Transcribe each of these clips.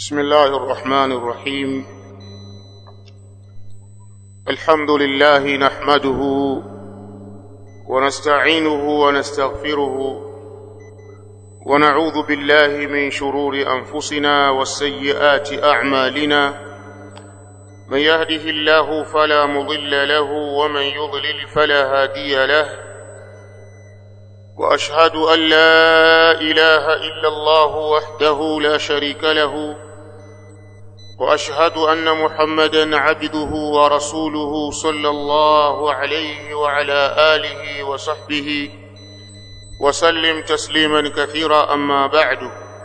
بسم الله الرحمن الرحيم. الحمد لله نحمده ونستعينه ونستغفره ونعوذ بالله من شرور أنفسنا والسيئات أعمالنا. من يهده الله فلا مضل له ومن يضلل فلا هادي له. وأشهد أن لا إله إلا الله وحده لا شريك له، وأشهد أن محمدًا عبده ورسوله صلى الله عليه وعلى آله وصحبه وسلم تسليما كثيرا. أما بعد،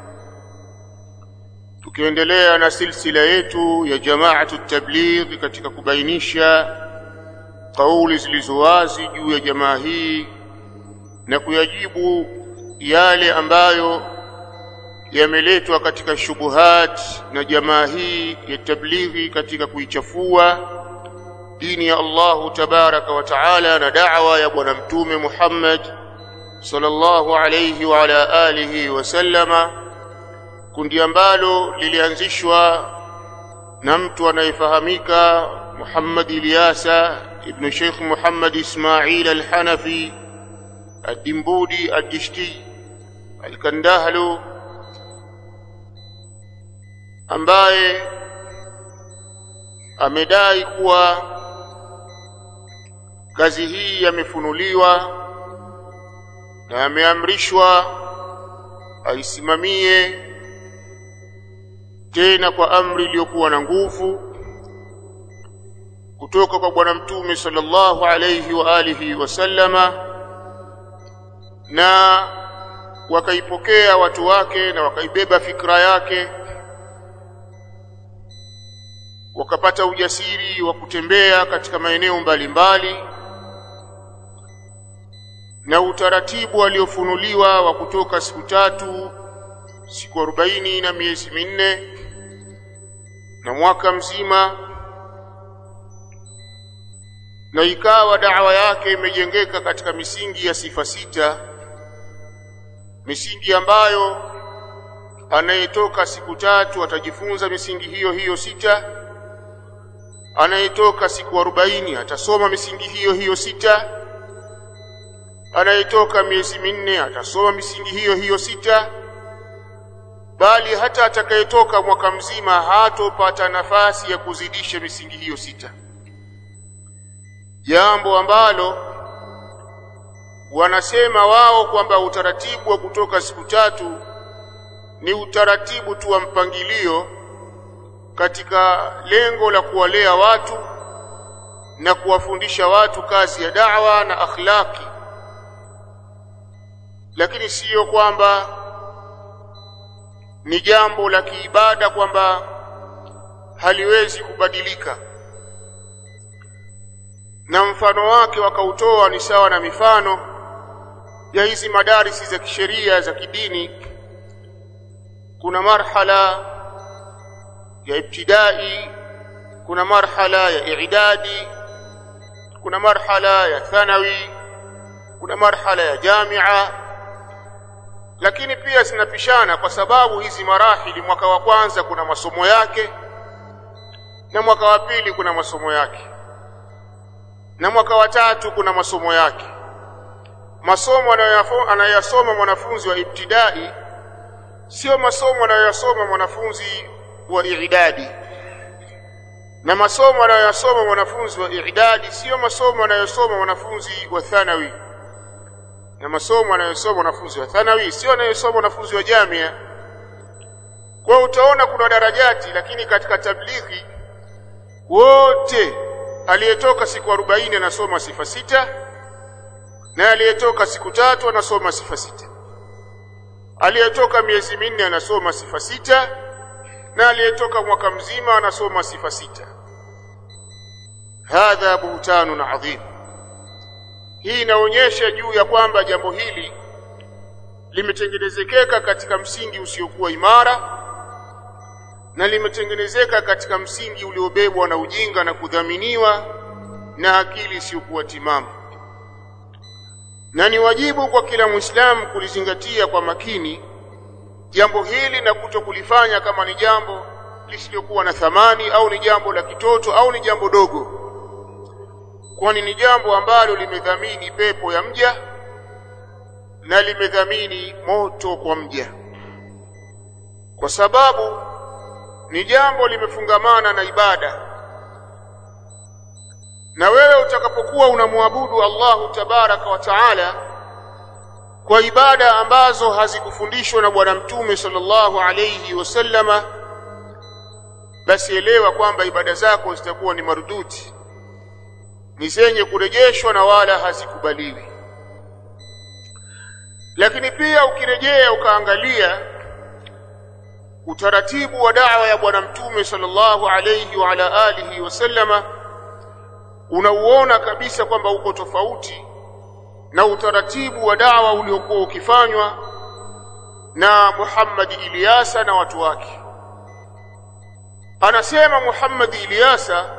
tukiendelea na silsila yetu ya Jamaatu Tabligh katika kubainisha kauli zilizowazi juu ya jamaa hii na kuyajibu yale ambayo yameletwa katika shubuhat na jamaa hii ya tablighi katika kuichafua dini ya Allah tabaraka wa taala na da'wa ya bwana mtume Muhammad sallallahu alayhi wa ala alihi wasallama, kundi ambalo lilianzishwa na mtu anayefahamika Muhammad Ilyasa ibn Sheikh Muhammad Ismail al-Hanafi al-Dimbudi al-Dishti al-Kandahlu, ambaye amedai kuwa kazi hii yamefunuliwa na ameamrishwa aisimamie, tena kwa amri iliyokuwa na nguvu kutoka kwa bwana mtume sallallahu alayhi wa alihi wasallama, na wakaipokea watu wake na wakaibeba fikra yake, wakapata ujasiri wa kutembea katika maeneo mbalimbali, na utaratibu aliofunuliwa wa kutoka siku 3, siku 40 na miezi 4 na mwaka mzima, na ikawa da'wa yake imejengeka katika misingi ya sifa 6, misingi ambayo anayetoka siku 3 atajifunza misingi hiyo 6, anayetoka siku 40 atasoma misingi hiyo 6, anayetoka miezi 4 atasoma misingi hiyo 6, bali hata atakayetoka mwaka mzima hatopata nafasi ya kuzidisha misingi hiyo 6, jambo ambalo wanasema wao kwamba utaratibu wa kutoka siku 3 ni utaratibu tu wa mpangilio katika lengo la kuwalea watu na kuwafundisha watu kazi ya da'wa na akhlaki, lakini sio kwamba ni jambo la kiibada kwamba haliwezi kubadilika. Na mfano wake wakautoa ni sawa na mifano ya hizi madarisi za kisheria za kidini. Kuna marhala ya ibtidai, kuna marhala ya i'dadi, kuna marhala ya thanawi, kuna marhala ya jamia, lakini pia zinapishana kwa sababu hizi marahili, mwaka wa kwanza kuna masomo yake na mwaka wa pili kuna masomo yake na mwaka wa 3 kuna masomo yake. Masomo anayosoma mwanafunzi wa ibtidai sio masomo anayosoma mwanafunzi wa i'dadi, na masomo anayosoma mwanafunzi wa i'dadi sio masomo anayosoma mwanafunzi wa thanawi, na masomo anayosoma mwanafunzi wa thanawi sio anayosoma mwanafunzi wa jamia. Kwa utaona kuna darajati, lakini katika tablighi wote aliyetoka siku 40 anasoma sifa 6, na aliyetoka siku 3 anasoma sifa 6, aliyetoka miezi 4 anasoma sifa 6, na aliyetoka mwaka mzima anasoma sifa 6. Hadha buhtanun adhim. Hii inaonyesha juu ya kwamba jambo hili limetengenezeka katika msingi usiokuwa imara, na limetengenezeka katika msingi uliobebwa na ujinga na kudhaminiwa na akili isiyokuwa timamu. Na ni wajibu kwa kila Muislamu kulizingatia kwa makini jambo hili na kutokulifanya kama ni jambo lisilokuwa na thamani au ni jambo la kitoto au ni jambo dogo, kwani ni jambo ambalo limedhamini pepo ya mja na limedhamini moto kwa mja, kwa sababu ni jambo limefungamana na ibada. Na wewe utakapokuwa unamwabudu Allahu tabaraka wa taala kwa ibada ambazo hazikufundishwa na bwana mtume sallallahu alayhi wasallama, basi elewa kwamba ibada zako zitakuwa ni maruduti, ni zenye kurejeshwa na wala hazikubaliwi. Lakini pia ukirejea ukaangalia utaratibu wa da'wa ya bwana mtume sallallahu alayhi wa ala alihi wasallama, unauona kabisa kwamba uko tofauti na utaratibu wa da'wa uliokuwa ukifanywa na Muhammad Ilyasa na watu wake. Anasema Muhammad Ilyasa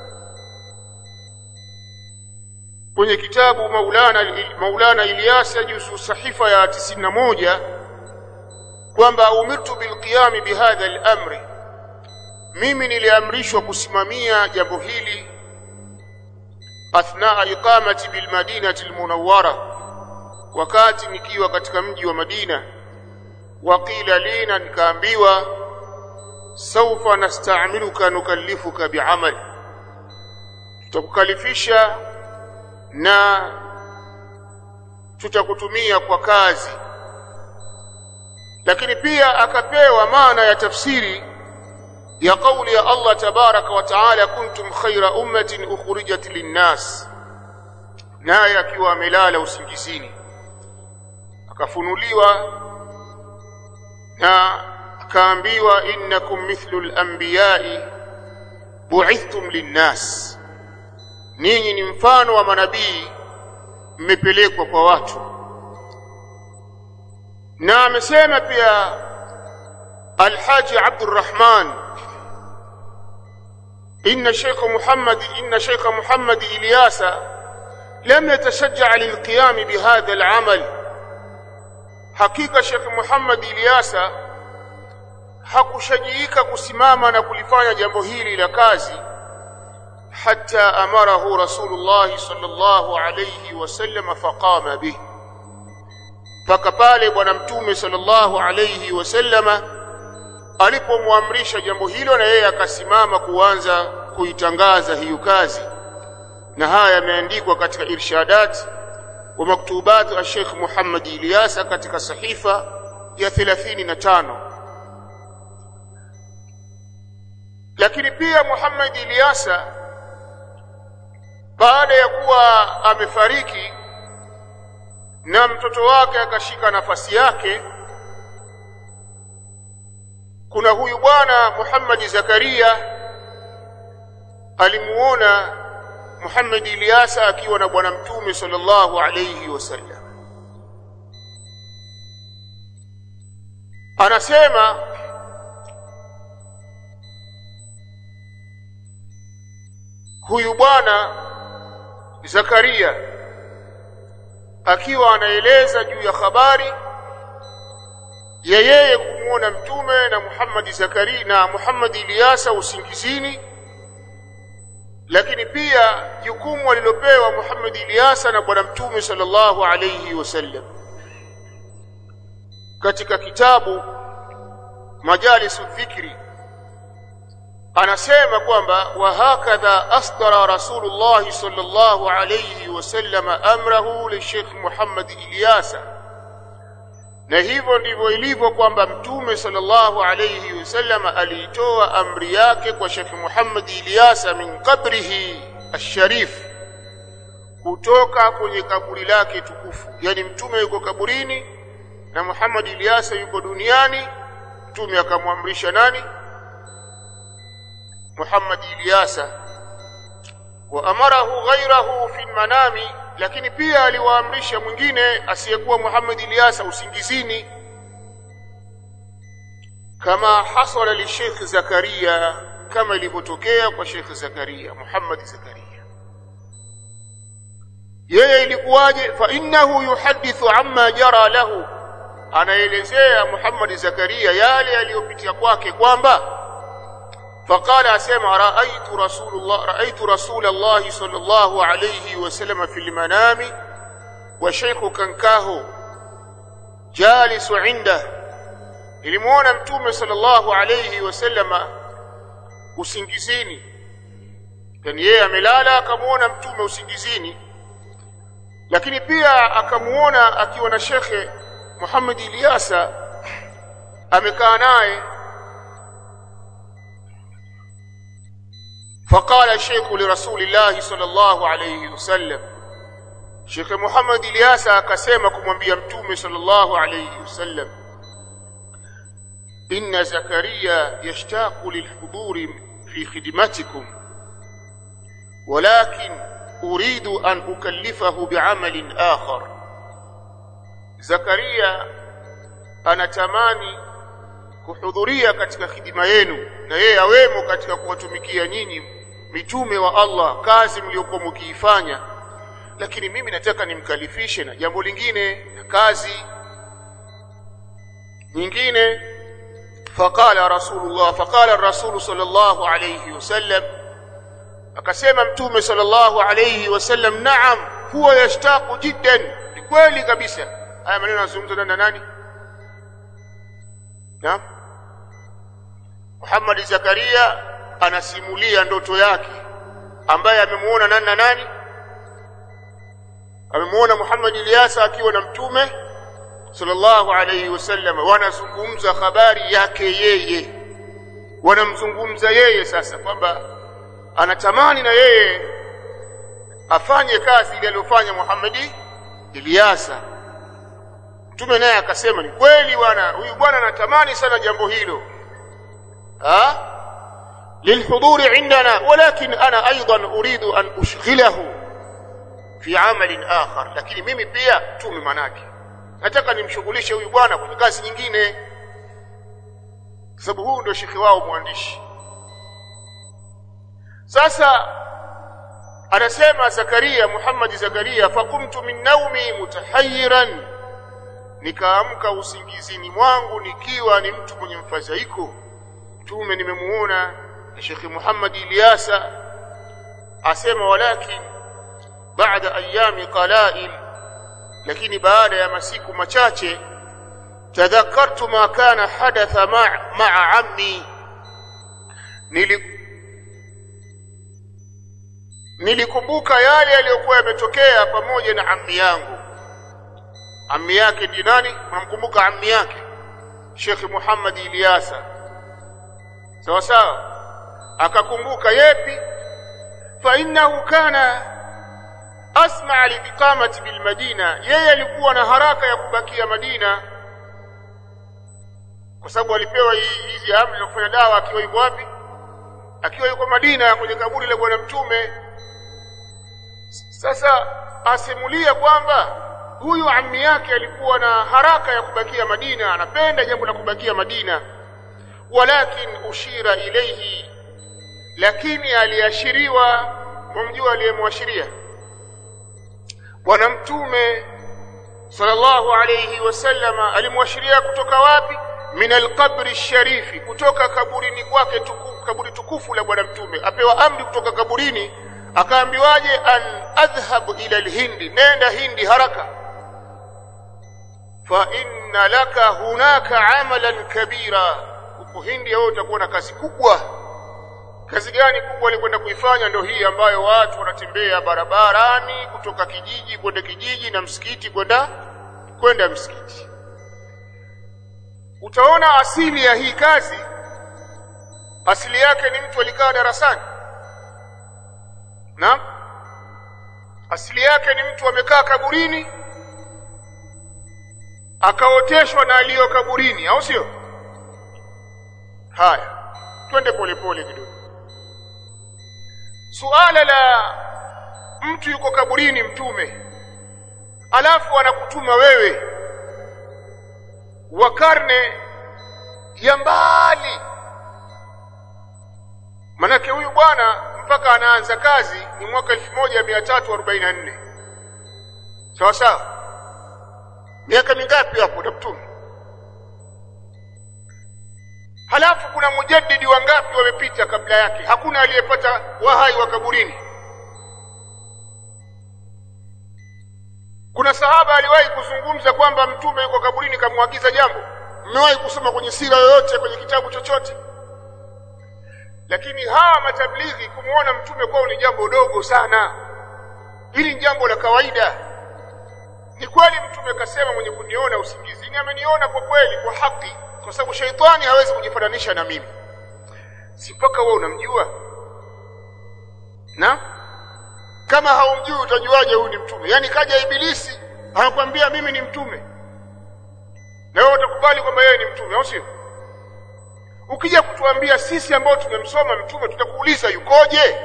kwenye kitabu Maulana Ilyasa juzu sahifa ya 91 kwamba umirtu bilqiyam bihadha al-amri, mimi niliamrishwa kusimamia jambo hili athnaa iqamati bil madinati al-munawwara, wakati nikiwa katika mji wa Madina. Waqila lina, nikaambiwa sawfa nasta'miluka nukallifuka bi'amal, tutakukalifisha na tutakutumia kwa kazi. Lakini pia akapewa maana ya tafsiri ya kauli ya Allah tabaraka wa taala, kuntum khayra ummatin ukhrijat linnas, naye akiwa amelala usingizini akafunuliwa na akaambiwa innakum mithlu al-anbiya'i bu'ithtum linnas, ninyi ni mfano wa manabii mmepelekwa kwa watu. Na amesema pia Al-Haji Abdurrahman, inna Sheikh Muhammad Ilyasa lam yatashajja' lilqiyam bihadha al-amal, hakika Sheikh Muhammad Ilyasa hakushajiika kusimama na kulifanya jambo hili la kazi, hatta amarahu Rasulullah sallallahu alayhi wasallam faqama bih, mpaka pale bwana mtume sallallahu alayhi wasallama alipomwamrisha jambo hilo na yeye akasimama kuanza kuitangaza hiyo kazi. Na haya yameandikwa katika irshadat wa maktubat al-Sheikh Muhammad Ilyasa katika sahifa ya 35. Lakini pia Muhammad Ilyasa baada ya kuwa amefariki na mtoto wake akashika nafasi yake, kuna huyu bwana Muhammad Zakaria alimuona Muhammad Ilyasa akiwa na bwana mtume sallallahu alayhi wasallam. Anasema huyu bwana Zakaria akiwa anaeleza juu ya habari ya yeye kumuona mtume na Muhammad Zakaria na Muhammad Ilyasa usingizini, lakini pia jukumu alilopewa Muhammad Ilyasa na bwana mtume sallallahu alayhi wasallam. Katika kitabu Majalisu Dhikri anasema kwamba wa hakadha asdara Rasulullah sallallahu alayhi wasallam amrahu li Sheikh Muhammad Ilyasa, na hivyo ndivyo ilivyo kwamba mtume sallallahu alayhi wasallam aliitoa amri yake kwa Sheikh Muhammad Ilyasa min qabrihi ash-sharif, kutoka kwenye kaburi lake tukufu. Yani mtume yuko kaburini na Muhammad Ilyasa yuko duniani, mtume akamwamrisha nani? Muhammad Ilyasa. Wa amarahu ghayrahu fi manami, lakini pia aliwaamrisha mwingine asiyekuwa Muhammad Ilyasa usingizini, kama hasala li Sheikh Zakaria, kama ilivyotokea kwa Sheikh Zakaria, Muhammad Zakaria. Yeye ilikuwaje? Fa innahu yuhadithu amma jara lahu, anaelezea Muhammad Zakaria yale yaliyopitia kwake kwamba faqala asema ra'aytu Rasulullah sallallahu alayhi wasallam fil manami wa shaykhu kankahu jalisu inda, ilimuona mtume sallallahu alayhi wasallam usingizini, yani yeye amelala akamuona mtume usingizini, lakini pia akamuona akiwa na Sheikh Muhammad Ilyasa amekaa naye. فقال الشيخ لرسول الله صلى الله عليه وسلم Sheikh Muhammad Ilyasa akasema kumwambia mtume sallallahu alayhi wasallam inna Zakaria yashtaqu lilhuduri fi khidmatikum walakin uridu an ukallifahu bi'amalin akhar. Zakaria anatamani kuhudhuria katika khidma yenu na yeye awemo katika kuwatumikia nyinyi mitume wa Allah, kazi mliokuwa mkiifanya, lakini mimi nataka nimkalifishe na jambo lingine na kazi nyingine. Faqala ar-rasul sallallahu alayhi wasallam, akasema mtume sallallahu alayhi wasallam na'am huwa yashtaqu jiddan. Ni kweli kabisa. Haya maneno yanazungumzwa na nani? Naam, Muhammad Zakaria anasimulia ndoto yake ambaye amemuona nani? Amemuona Muhammad Ilyasa akiwa na mtume sallallahu alayhi wasallam, wanazungumza habari yake yeye, wanamzungumza yeye sasa kwamba anatamani na yeye afanye kazi ile aliyofanya Muhammad Ilyasa. Mtume naye akasema ni kweli bwana, huyu bwana anatamani sana jambo hilo lilhuduri indana, walakin ana aidan uridu an ushghilahu fi amalin akhar, lakini mimi pia mtume manake nataka nimshughulishe huyu bwana kwenye kazi nyingine, sababu huyu ndio shekhi wao mwandishi. Sasa anasema Zakaria, Muhammad Zakaria, faqumtu min naumi mutahayyiran, nikaamka usingizini mwangu nikiwa ni mtu mwenye mfadhaiko. Mtume nimemuona na Sheikh Muhammad Ilyasa, asema walakin baada ayami qalail, lakini baada ya masiku machache, tadhakkartu ma kana hadatha ma'a ammi, nilikumbuka yale yaliyokuwa yametokea pamoja na ammi yangu. Ammi yake ni nani? Mnamkumbuka ammi yake Sheikh Muhammad Ilyasa, sawa sawa. Akakumbuka yepi? Fa innahu kana asma' liiqamati bil Madina, yeye alikuwa na haraka ya kubakia Madina kwa sababu alipewa hizi amri za kufanya dawa akiwa yuko wapi? Akiwa yuko Madina kwenye kaburi la bwana mtume. Sasa asimulia kwamba huyu ammi yake alikuwa na haraka ya kubakia Madina, anapenda jambo la kubakia Madina. Walakin ushira ilayhi, lakini aliashiriwa. Mumjua aliyemwashiria? Bwana mtume sallallahu alayhi wasallam alimwashiria kutoka wapi? Min alqabri ash-sharifi, kutoka kaburini kwake tukufu, kaburi tukufu la bwana mtume. Apewa amri kutoka kaburini, akaambiwaje? An adhhab ila al-Hindi, nenda Hindi haraka. Fa inna laka hunaka amalan kabira, huko Hindi wewe utakuwa na kazi kubwa. Kazi gani kubwa alikwenda kuifanya? Ndio hii ambayo watu wanatembea barabarani kutoka kijiji kwenda kijiji na msikiti kwenda msikiti. Utaona asili ya hii kazi, asili yake ni mtu alikaa darasani. Naam, asili yake ni mtu amekaa kaburini akaoteshwa na aliyo kaburini, au sio? Haya, twende polepole kidogo. Suala la mtu yuko kaburini mtume, alafu anakutuma wewe wa karne ya mbali. Manake huyu bwana mpaka anaanza kazi ni mwaka 1344. Sawa sawa. Miaka mingapi hapo na mtume? Halafu kuna mujaddidi wangapi wamepita kabla yake? Hakuna aliyepata wahai wa kaburini. Kuna sahaba aliwahi kuzungumza kwamba mtume yuko kaburini kamwagiza jambo? Mmewahi kusoma kwenye sira yoyote, kwenye kitabu chochote? Lakini hawa matablighi kumuona mtume kwao ni jambo dogo sana. Hili ni jambo la kawaida. Ni kweli mtume kasema, mwenye kuniona usingizini ameniona kwa kweli, kwa haki, kwa sababu shaitani hawezi kujifananisha na mimi. Si mpaka wewe unamjua? Na kama haumjui utajuaje huyu ni mtume? Yaani kaja ibilisi anakuambia mimi ni mtume, na wewe utakubali kwamba yeye ni mtume, au sio? Ukija kutuambia sisi ambao tumemsoma mtume, tutakuuliza yukoje?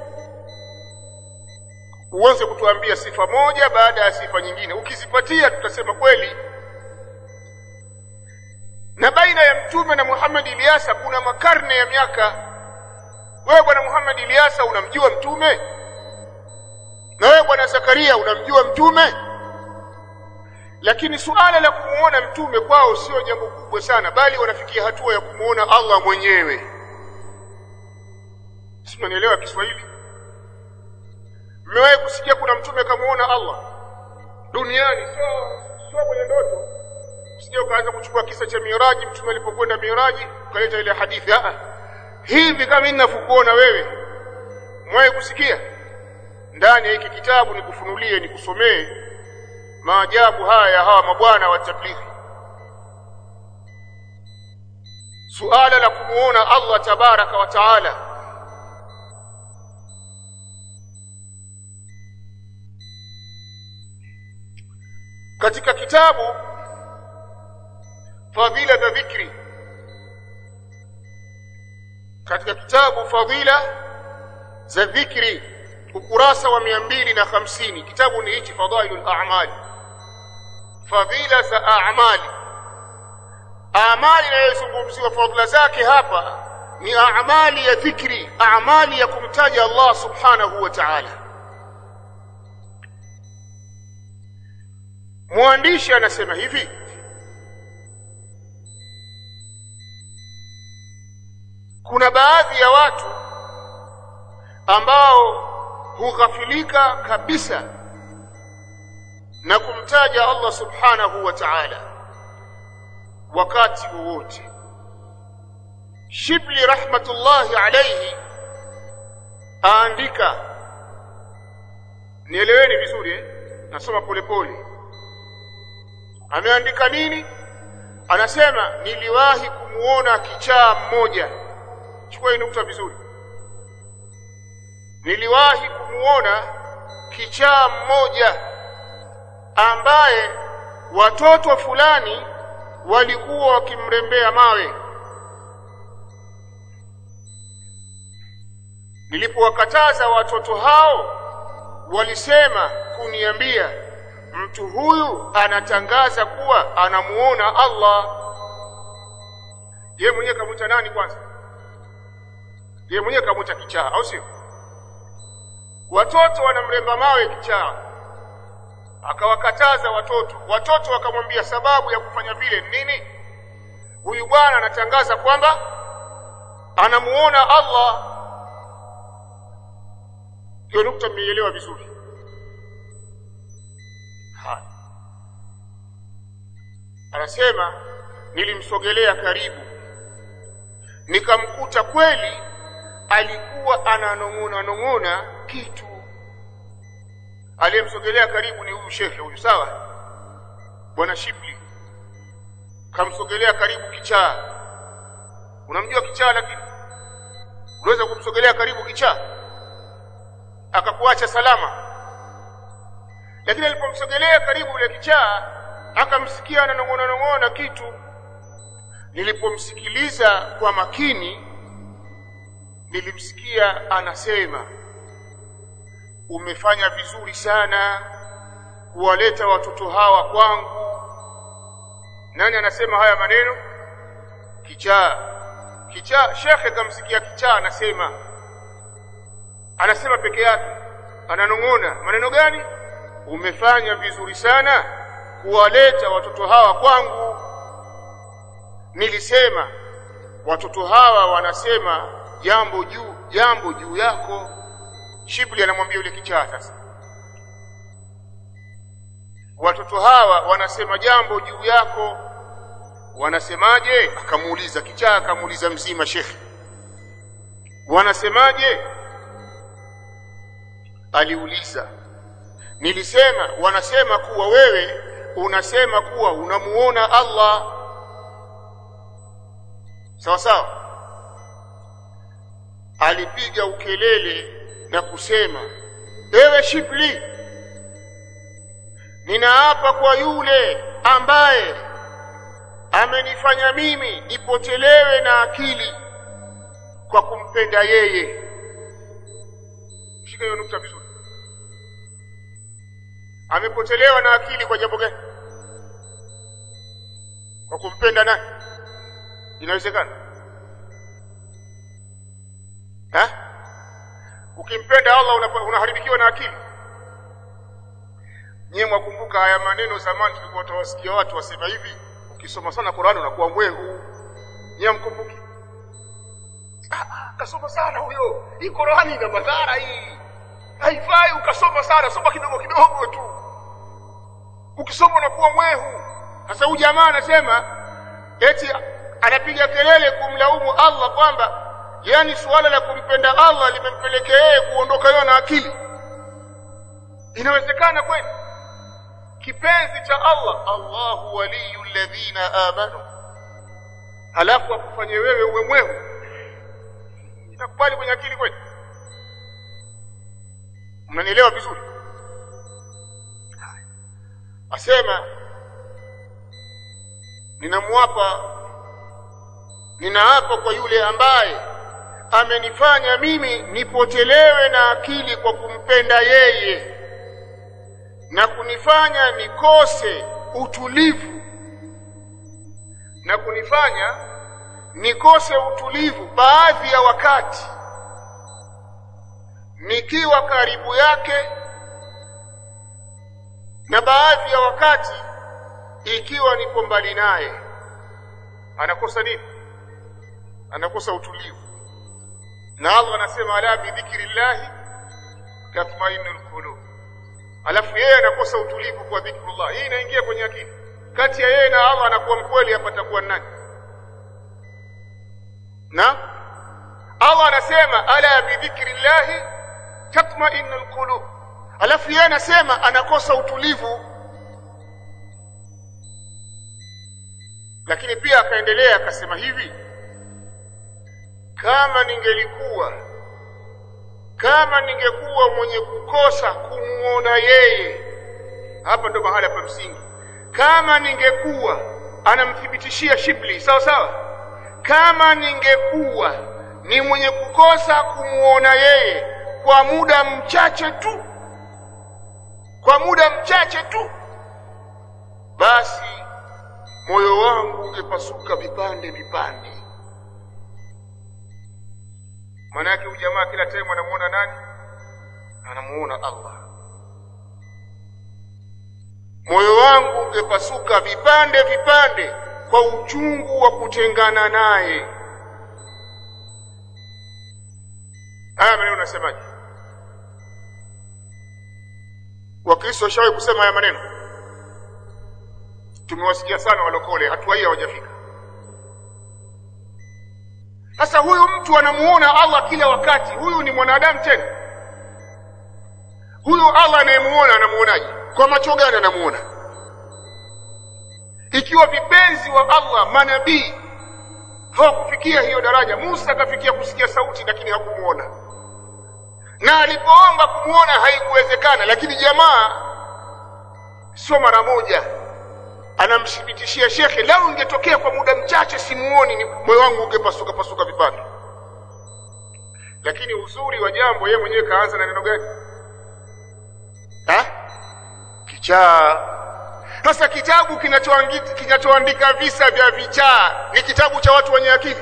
Uanze kutuambia sifa moja baada ya sifa nyingine. Ukizipatia tutasema kweli. Na baina ya mtume na Muhammad Ilyasa kuna makarne ya miaka. Wewe bwana Muhammad Ilyasa unamjua mtume? Na wewe bwana Zakaria unamjua mtume? Lakini suala la kumuona mtume kwao sio jambo kubwa sana, bali wanafikia hatua ya kumuona Allah mwenyewe. Simanielewa Kiswahili? Mmewahi kusikia kuna mtume kamuona Allah duniani? Sio kwenye ndoto. Usije ukaanza kuchukua kisa cha Miraji, mtume alipokwenda Miraji ukaleta ile hadithi. Hivi kama ninafukuona wewe, mwaye kusikia? Ndani ya hiki kitabu nikufunulie, nikusomee maajabu haya ya hawa mabwana wa tablighi. Suala la kumuona Allah tabaraka wa taala. Katika kitabu Fadhila za Dhikri, katika kitabu Fadhila za Dhikri, ukurasa wa 250, kitabu ni hichi Fadailul A'mal, fadhila za a'mali. Amali inayozungumziwa fadhila zake hapa ni amali ya dhikri, amali ya kumtaja Allah subhanahu wa ta'ala. Mwandishi anasema hivi: kuna baadhi ya watu ambao hughafilika kabisa na kumtaja Allah subhanahu wa ta'ala wakati wowote. Shibli rahmatullahi alayhi aandika, nieleweni vizuri, nasoma polepole. Ameandika nini? Anasema niliwahi kumuona kichaa mmoja. Chukua hii nukta vizuri. Niliwahi kumuona kichaa mmoja ambaye watoto fulani walikuwa wakimrembea mawe. Nilipowakataza watoto hao, walisema kuniambia, mtu huyu anatangaza kuwa anamuona Allah. Yeye mwenyewe kamuita nani kwanza? Yeye mwenyewe kamuita kichaa, au sio? Watoto wanamremba mawe kichaa, akawakataza watoto. Watoto wakamwambia sababu ya kufanya vile nini? Huyu bwana anatangaza kwamba anamuona Allah. Hiyo nukta mmeielewa vizuri? Anasema nilimsogelea karibu, nikamkuta kweli alikuwa ananong'ona kitu. Aliyemsogelea karibu ni huyu shekhe huyu, sawa? Bwana Shibli kamsogelea karibu kichaa. Unamjua kichaa? Lakini unaweza kumsogelea karibu kichaa akakuacha salama? Lakini alipomsogelea karibu yule kichaa, akamsikia ananong'ona kitu. Nilipomsikiliza kwa makini, nilimsikia anasema, umefanya vizuri sana kuwaleta watoto hawa kwangu. Nani anasema haya maneno? Kichaa. Kichaa. Shekhe kamsikia kichaa anasema peke yake, ananong'ona maneno gani? Umefanya vizuri sana kuwaleta watoto hawa kwangu. Nilisema watoto hawa wanasema jambo juu yako. Shibli anamwambia yule kichaa sasa, watoto hawa wanasema jambo juu yako. Wanasemaje? Akamuuliza kichaa, akamuuliza mzima, shekhi, wanasemaje? Aliuliza, nilisema wanasema kuwa wewe unasema kuwa unamuona Allah. Sawa sawa. Alipiga ukelele na kusema, ewe Shibli, ninaapa kwa yule ambaye amenifanya mimi nipotelewe na akili kwa kumpenda yeye. Shika hiyo nukta vizuri. Amepotelewa na akili kwa jambo gani? Kwa kumpenda nani? Inawezekana? Ukimpenda Allah unaharibikiwa na akili? Nyie mwakumbuka haya maneno zamani tulikuwa tunawasikia watu wasema hivi, ukisoma sana Qur'an unakuwa mwehu. Nyie mkumbuki? Kasoma sana huyo. Hii Qur'an ina madhara hii. Haifai ukasoma sana, soma kidogo kidogo tu. Ukisoma unakuwa mwehu. Sasa huyu jamaa anasema eti anapiga kelele kumlaumu Allah kwamba yani suala la kumpenda Allah limempelekea yeye kuondoka yeye na akili. Inawezekana kweli? Kipenzi cha Allah, Allahu waliyul ladhina amanu, halafu akufanye wewe uwe mwehu, itakubali kwenye akili kweli? Mnanielewa vizuri? Asema ninaapa kwa yule ambaye amenifanya mimi nipotelewe na akili kwa kumpenda yeye na kunifanya nikose utulivu baadhi ya wakati nikiwa karibu yake na baadhi ya wakati ikiwa nipo mbali naye. Anakosa nini? Anakosa utulivu. Na Allah anasema ala bi dhikrillah tatma'innul qulub. Alafu yeye anakosa utulivu kwa dhikrullah. Hii inaingia kwenye akili. Kati ya yeye na Allah anakuwa mkweli, hapa atakuwa nani? Na Allah anasema ala bi dhikrillah tatma'innul qulub. Alafu yeye anasema anakosa utulivu. Lakini pia akaendelea akasema hivi, kama ningekuwa mwenye kukosa kumuona yeye. Hapa ndo mahali pa msingi. Kama ningekuwa, anamthibitishia Shibli, sawa sawa, kama ningekuwa ni mwenye kukosa kumuona yeye kwa muda mchache tu, basi moyo wangu ungepasuka vipande. Maana yake huyu jamaa kila time anamuona nani? Anamuona Allah. Moyo wangu ungepasuka vipande kwa uchungu wa kutengana naye. Haya maneno unasemaje? Wakristo washawahi kusema haya maneno? Tumewasikia sana walokole, hatua hii hawajafika. Sasa huyu mtu anamuona Allah kila wakati, huyu ni mwanadamu tena? Huyu Allah anayemuona anamuonaje? Kwa macho gani anamuona? Ikiwa vipenzi wa Allah manabii hawakufikia hiyo daraja. Musa akafikia kusikia sauti lakini hakumuona, na alipoomba kumuona haikuwezekana, lakini jamaa sio mara moja anamshibitishia shekhe, lao ingetokea kwa muda mchache simuoni, moyo wangu ungepasuka vipande. Lakini uzuri wa jambo, yeye mwenyewe kaanza na neno gani? Kichaa. Sasa kitabu kinachoandika visa vya vichaa ni kitabu cha watu wenye akili?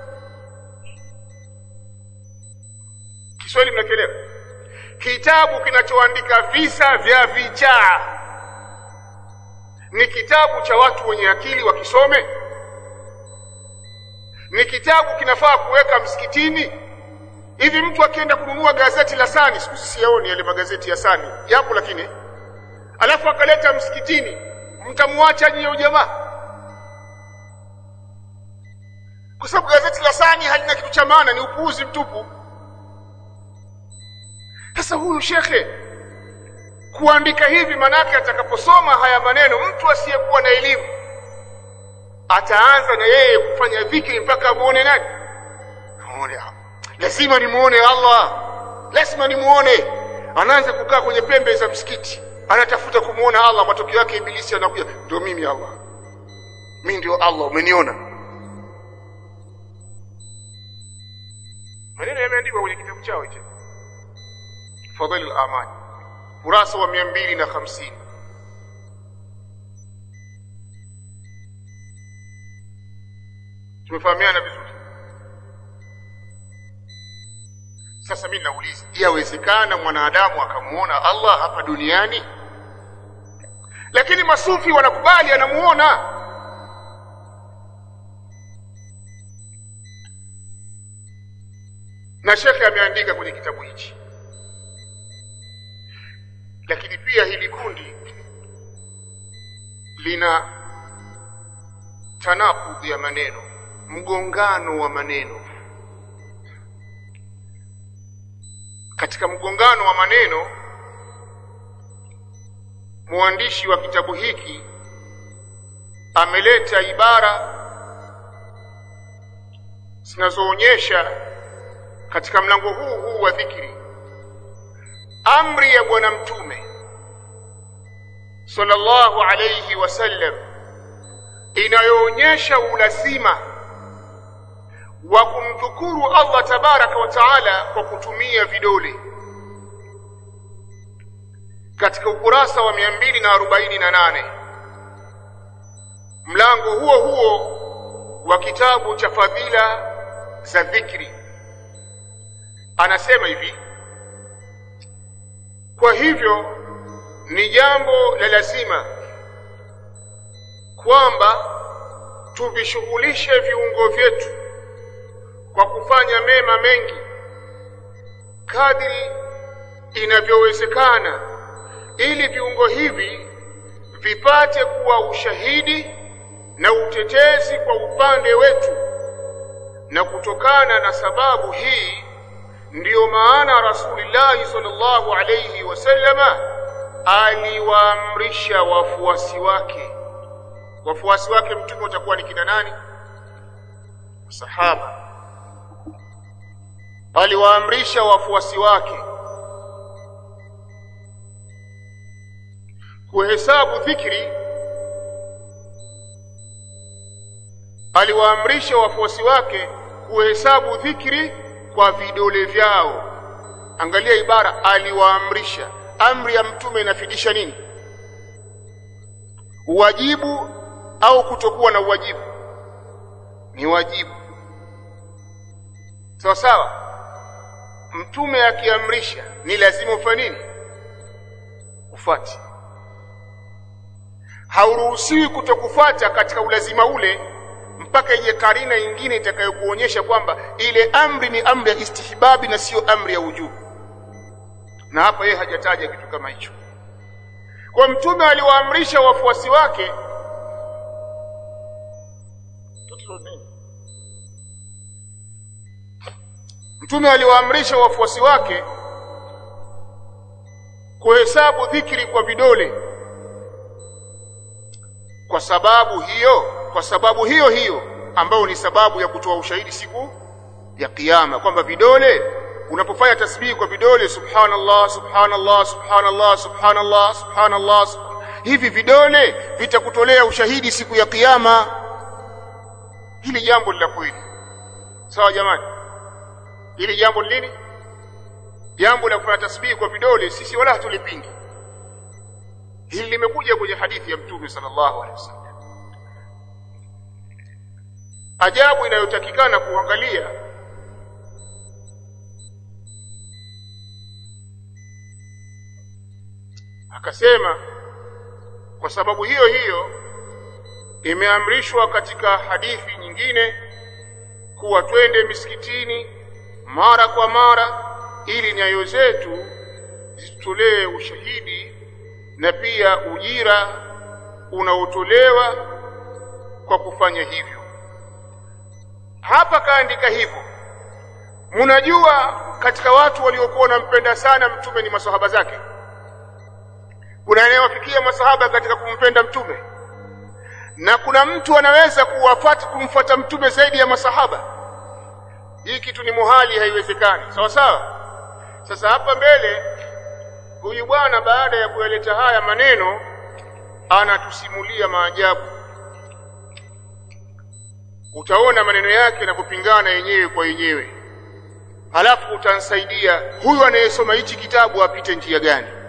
Kiswahili mnakielewa? Kitabu kinachoandika visa vya vichaa ni kitabu cha watu wenye akili wakisome? Ni kitabu kinafaa kuweka msikitini? Hivi mtu akienda kununua gazeti la Sani, siku siyaoni yale magazeti ya Sani yapo, lakini alafu akaleta msikitini, mtamwacha nyinyi jamaa? Kwa sababu gazeti la Sani halina kitu cha maana, ni upuuzi mtupu. Sasa huyu shekhe kuandika hivi, manake atakaposoma haya maneno, mtu asiyekuwa na elimu ataanza na yeye kufanya dhikri mpaka muone nani? Muone lazima nimuone Allah, lazima nimuone. Anaanza kukaa kwenye pembe za msikiti, anatafuta kumuona Allah. Matokeo yake ibilisi anakuja, ndio mimi Allah, mimi ndio Allah, umeniona? Maneno yameandikwa kwenye kitabu chao hicho Fadhil al-Amal, kurasa wa 250. Tumefahamiana vizuri? Sasa mimi nauliza, yawezekana mwanadamu akamuona Allah hapa duniani? Lakini masufi wanakubali anamuona. Na shekhe ameandika kwenye kitabu hichi. Lakini pia hili kundi lina tanakudhi ya maneno, mgongano wa maneno. Katika mgongano wa maneno, mwandishi wa kitabu hiki ameleta ibara zinazoonyesha katika mlango huu wa dhikri amri ya bwana mtume sallallahu alayhi wasallam inayoonyesha ulazima wa kumdhukuru Allah tabaraka wa taala kwa kutumia vidole. Katika ukurasa wa 248 mlango huo wa kitabu cha fadhila za dhikri anasema hivi: kwa hivyo ni jambo la lazima kwamba tuvishughulishe viungo vyetu kwa kufanya mema mengi kadri inavyowezekana, ili viungo hivi vipate kuwa ushahidi na utetezi kwa upande wetu. Na kutokana na sababu hii ndiyo maana Rasulullah sallallahu alayhi wasallama aliwaamrisha wafuasi wake. Wafuasi wake mtume watakuwa ni kina nani? Sahaba. Aliwaamrisha wafuasi wake kuhesabu dhikri. Aliwaamrisha wafuasi wake kuhesabu dhikri kwa vidole vyao. Angalia ibara, aliwaamrisha. Amri ya mtume inafidisha nini? Wajibu au kutokuwa na uwajibu? Ni wajibu. Sawa sawa. Mtume akiamrisha ni lazima ufanye nini? Ufuate. Hauruhusiwi kutokufuata katika ulazima ule mpaka ije karina nyingine itakayokuonyesha kwamba ile amri ni amri ya istihbabi na sio amri ya wujubu. Na hapa yeye hajataja kitu kama hicho. Kwa mtume aliwaamrisha wafuasi wake kuhesabu dhikri kwa vidole. Kwa sababu hiyo ambayo ni sababu ya kutoa ushahidi siku ya kiyama, kwamba vidole, unapofanya tasbihi kwa vidole, subhanallah subhanallah subhanallah subhanallah subhanallah, hivi vidole vitakutolea ushahidi siku ya kiyama. Hili jambo la kweli. Sawa jamani? Hili jambo lini? Jambo la kufanya tasbihi kwa vidole sisi wala hatulipingi. Hili limekuja kwenye hadithi ya Mtume sallallahu alaihi wasallam. Ajabu inayotakikana kuangalia, akasema kwa sababu hiyo imeamrishwa katika hadithi nyingine kuwa twende misikitini mara kwa mara ili nyayo zetu zitolee ushahidi na pia ujira unaotolewa kwa kufanya hivyo. Hapa kaandika hivyo. Mnajua katika watu waliokuwa wanampenda sana mtume ni masahaba zake. Kuna anayewafikia masahaba katika kumpenda mtume, na kuna mtu anaweza kumfuata mtume zaidi ya masahaba. Hii kitu ni muhali, haiwezekani. Sawa sawa. Sasa hapa mbele huyu bwana baada ya kuyaleta haya maneno anatusimulia maajabu. Utaona maneno yake na kupingana yenyewe kwa yenyewe. Halafu utansaidia huyu anayesoma hichi kitabu apite njia gani.